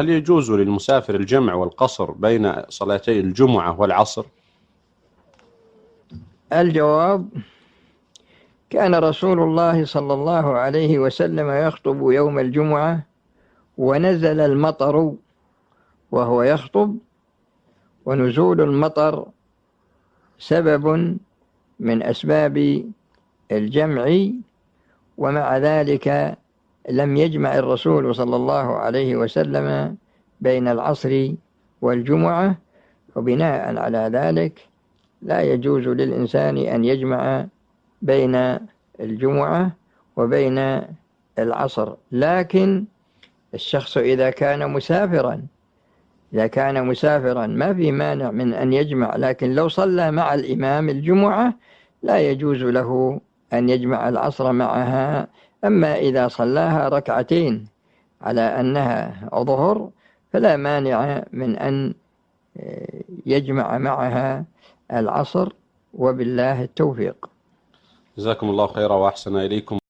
هل يجوز للمسافر الجمع والقصر بين صلاتي الجمعة والعصر؟ الجواب: كان رسول الله صلى الله عليه وسلم يخطب يوم الجمعة ونزل المطر وهو يخطب، ونزول المطر سبب من أسباب الجمع، ومع ذلك لم يجمع الرسول صلى الله عليه وسلم بين العصر والجمعة، وبناء على ذلك لا يجوز للإنسان أن يجمع بين الجمعة وبين العصر. لكن الشخص إذا كان مسافرا ما في مانع من أن يجمع، لكن لو صلى مع الإمام الجمعة لا يجوز له أن يجمع العصر معها. أما إذا صلاها ركعتين على أنها ظهر فلا مانع من أن يجمع معها العصر، وبالله التوفيق. جزاكم الله خيرا وأحسن إليكم.